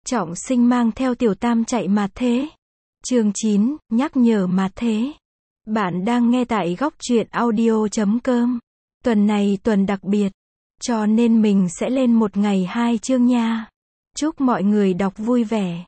Trọng Sinh mang theo Tiểu Tam chạy mà thế. Chương 9, nhắc nhở mà thế. Bạn đang nghe tại góc truyện audio.com. Tuần này tuần đặc biệt, cho nên mình sẽ lên một ngày 2 chương nha. Chúc mọi người đọc vui vẻ.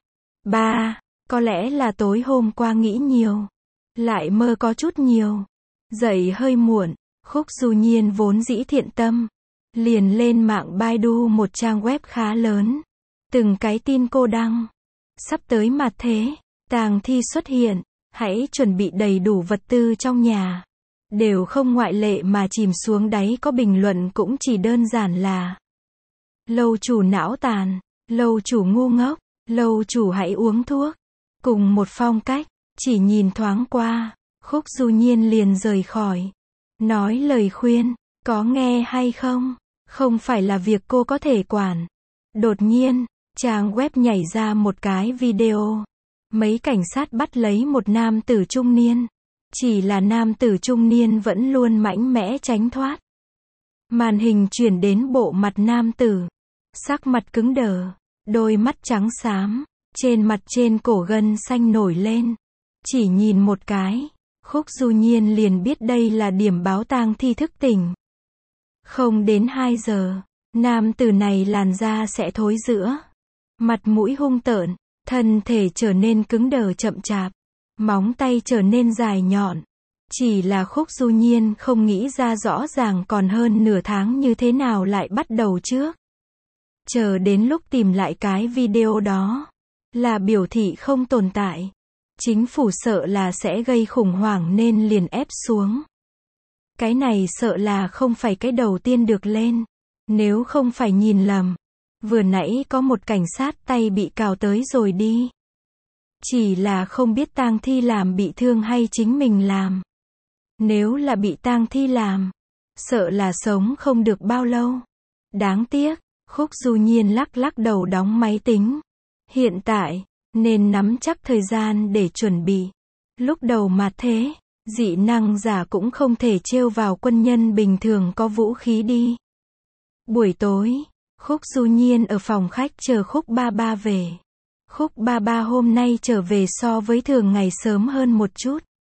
3. Có lẽ là tối hôm qua nghĩ nhiều, lại mơ có chút nhiều. Dậy hơi muộn, Khúc Du Nhiên vốn dĩ thiện tâm, liền lên mạng Baidu một trang web khá lớn. Từng cái tin cô đăng. Sắp tới mặt thế, tang thi xuất hiện, hãy chuẩn bị đầy đủ vật tư trong nhà. Đều không ngoại lệ mà chìm xuống đáy có bình luận cũng chỉ đơn giản là: lâu chủ não tàn, lâu chủ ngu ngốc, lâu chủ hãy uống thuốc. Cùng một phong cách, chỉ nhìn thoáng qua, Khúc Du Nhiên liền rời khỏi. Nói lời khuyên, có nghe hay không? Không phải là việc cô có thể quản. Đột nhiên, trang web nhảy ra một cái video. Mấy cảnh sát bắt lấy một nam tử trung niên. Chỉ là nam tử trung niên vẫn luôn mạnh mẽ tránh thoát. Màn hình chuyển đến bộ mặt nam tử. Sắc mặt cứng đờ, đôi mắt trắng xám, trên mặt trên cổ gân xanh nổi lên. Chỉ nhìn một cái, Khúc Du Nhiên liền biết đây là điểm báo tang thi thức tỉnh. Không đến 2 giờ, nam tử này làn da sẽ thối rữa, mặt mũi hung tợn, thân thể trở nên cứng đờ chậm chạp, móng tay trở nên dài nhọn. Chỉ là Khúc Du Nhiên không nghĩ ra rõ ràng còn hơn nửa tháng như thế nào lại bắt đầu trước. Chờ đến lúc tìm lại cái video đó, là biểu thị không tồn tại. Chính phủ sợ là sẽ gây khủng hoảng nên liền ép xuống. Cái này sợ là không phải cái đầu tiên được lên. Nếu không phải nhìn lầm, vừa nãy có một cảnh sát tay bị cào tới rồi đi. Chỉ là không biết tang thi làm bị thương hay chính mình làm. Nếu là bị tang thi làm, sợ là sống không được bao lâu. Đáng tiếc, Khúc Du Nhiên lắc lắc đầu đóng máy tính. Hiện tại, nên nắm chắc thời gian để chuẩn bị. Lúc đầu mà thế, dị năng giả cũng không thể trêu vào quân nhân bình thường có vũ khí đi. Buổi tối, Khúc Du Nhiên ở phòng khách chờ Khúc Ba Ba về. Khúc Ba Ba hôm nay trở về so với thường ngày sớm hơn một chút.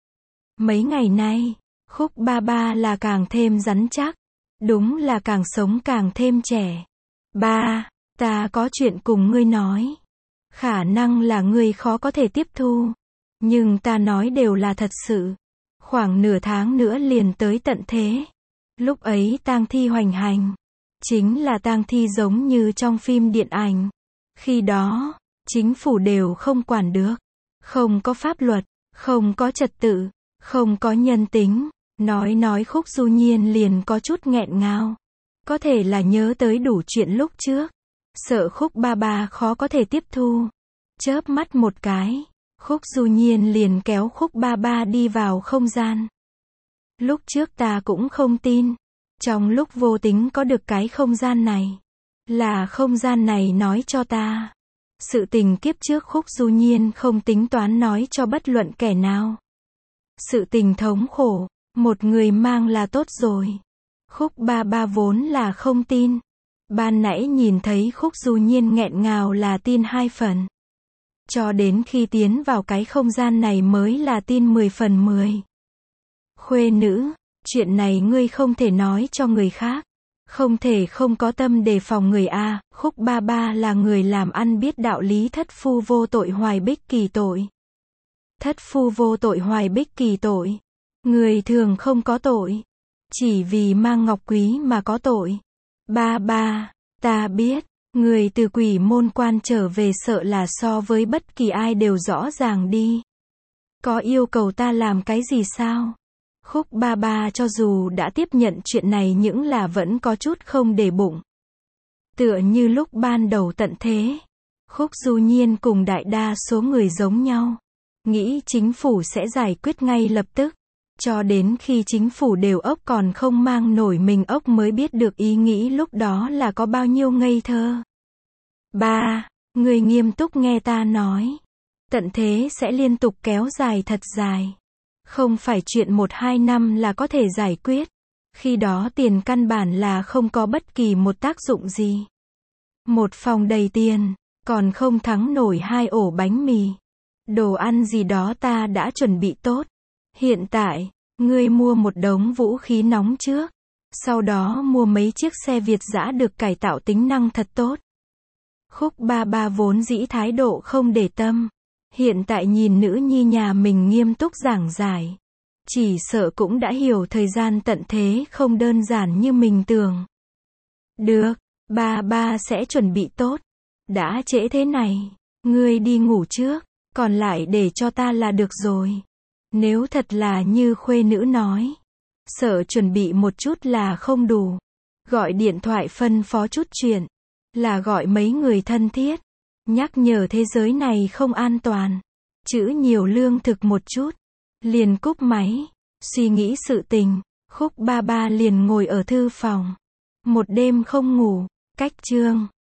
Mấy ngày nay, Khúc Ba Ba là càng thêm rắn chắc. Đúng là càng sống càng thêm trẻ. Ba, ta có chuyện cùng ngươi nói. Khả năng là ngươi khó có thể tiếp thu. Nhưng ta nói đều là thật sự. Khoảng nửa tháng nữa liền tới tận thế. Lúc ấy tang thi hoành hành. Chính là tang thi giống như trong phim điện ảnh. Khi đó, chính phủ đều không quản được. Không có pháp luật, không có trật tự, không có nhân tính. Nói Khúc Du Nhiên liền có chút nghẹn ngào. Có thể là nhớ tới đủ chuyện lúc trước. Sợ Khúc Ba Ba khó có thể tiếp thu. Chớp mắt một cái, Khúc Du Nhiên liền kéo Khúc Ba Ba đi vào không gian. Lúc trước ta cũng không tin. Trong lúc vô tính có được cái không gian này. Là không gian này nói cho ta. Sự tình kiếp trước Khúc Du Nhiên không tính toán nói cho bất luận kẻ nào. Sự tình thống khổ, một người mang là tốt rồi. Khúc Ba Ba vốn là không tin. Ban nãy nhìn thấy Khúc Du Nhiên nghẹn ngào là tin 2 phần. Cho đến khi tiến vào cái không gian này mới là tin 10 phần 10. Khuê nữ, chuyện này ngươi không thể nói cho người khác. Không thể không có tâm đề phòng người a. Khúc Ba Ba là người làm ăn biết đạo lý thất phu vô tội hoài bích kỳ tội. Thất phu vô tội hoài bích kỳ tội. Người thường không có tội. Chỉ vì mang ngọc quý mà có tội. Ba Ba, ta biết, người từ quỷ môn quan trở về sợ là so với bất kỳ ai đều rõ ràng đi. Có yêu cầu ta làm cái gì sao? Khúc Ba Ba cho dù đã tiếp nhận chuyện này nhưng là vẫn có chút không để bụng. Tựa như lúc ban đầu tận thế, Khúc Du Nhiên cùng đại đa số người giống nhau. Nghĩ chính phủ sẽ giải quyết ngay lập tức. Cho đến khi chính phủ đều ốc còn không mang nổi mình ốc mới biết được ý nghĩ lúc đó là có bao nhiêu ngây thơ. Ba, người nghiêm túc nghe ta nói. Tận thế sẽ liên tục kéo dài thật dài. Không phải chuyện 1-2 năm là có thể giải quyết. Khi đó tiền căn bản là không có bất kỳ một tác dụng gì. Một phòng đầy tiền, còn không thắng nổi 2 ổ bánh mì. Đồ ăn gì đó ta đã chuẩn bị tốt. Hiện tại, ngươi mua một đống vũ khí nóng trước. Sau đó mua mấy chiếc xe Việt dã được cải tạo tính năng thật tốt. Khúc ba ba vốn dĩ thái độ không để tâm. Hiện tại nhìn nữ nhi nhà mình nghiêm túc giảng giải. Chỉ sợ cũng đã hiểu thời gian tận thế không đơn giản như mình tưởng. Được, ba ba sẽ chuẩn bị tốt. Đã trễ thế này, ngươi đi ngủ trước, còn lại để cho ta là được rồi. Nếu thật là như khuê nữ nói, sợ chuẩn bị một chút là không đủ. Gọi điện thoại phân phó chút chuyện, là gọi mấy người thân thiết, nhắc nhở thế giới này không an toàn. Chữ nhiều lương thực một chút, liền cúp máy. Suy nghĩ sự tình, Khúc ba ba liền ngồi ở thư phòng. Một đêm không ngủ, cách chương